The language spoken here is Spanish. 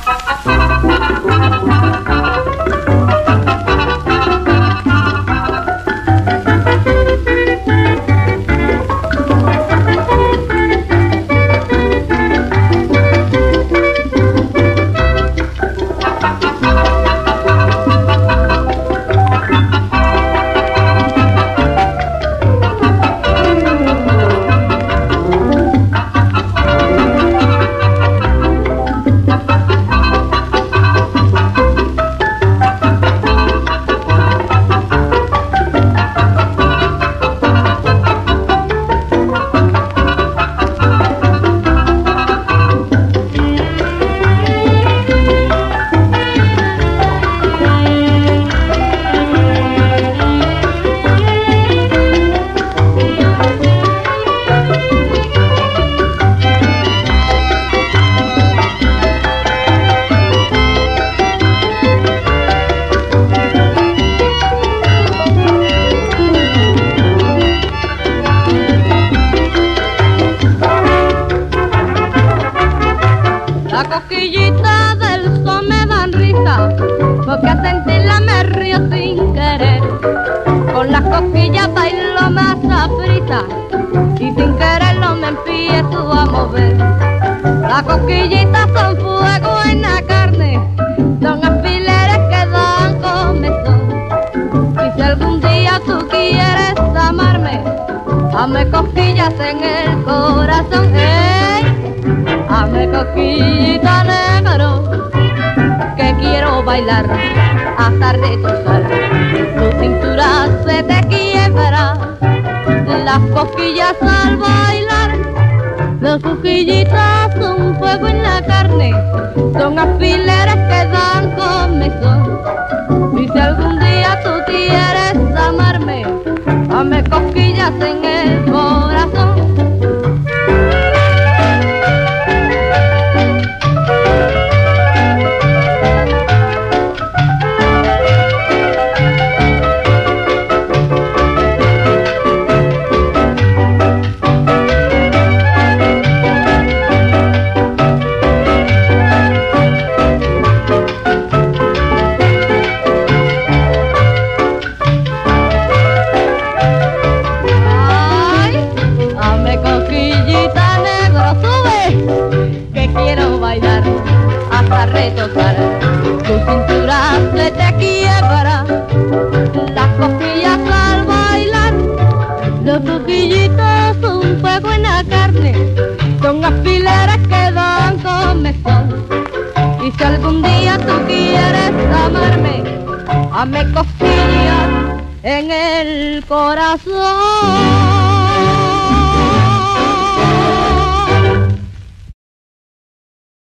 La cosquillita del sol me dan risa, porque a sentirla me río sin querer. Con las cosquillas bailo más aprisa, y sin quererlo me empiezo a mover. Las cosquillitas son fuego en la carne, son alfileres que dan comezón. Y si algún día tú quieres amarme, hazme cosquillas en el corazón. Hazme cosquillita negro, que quiero bailar hasta retozar. Tu cintura se te quiebra, las cosquillas al bailar. Las cosquillitas son fuego en la carne, son alfileres que dan comezón. Y si algún día tú quieres amarme, hazme cosquillas en el corazón. Retozar, tu cintura se te quiebra, las cosquillas al bailar. Los cosquillitos son fuego en la carne, son alfileres que dan comezón. Y si algún día tú quieres amarme, hazme cosquillas en el corazón.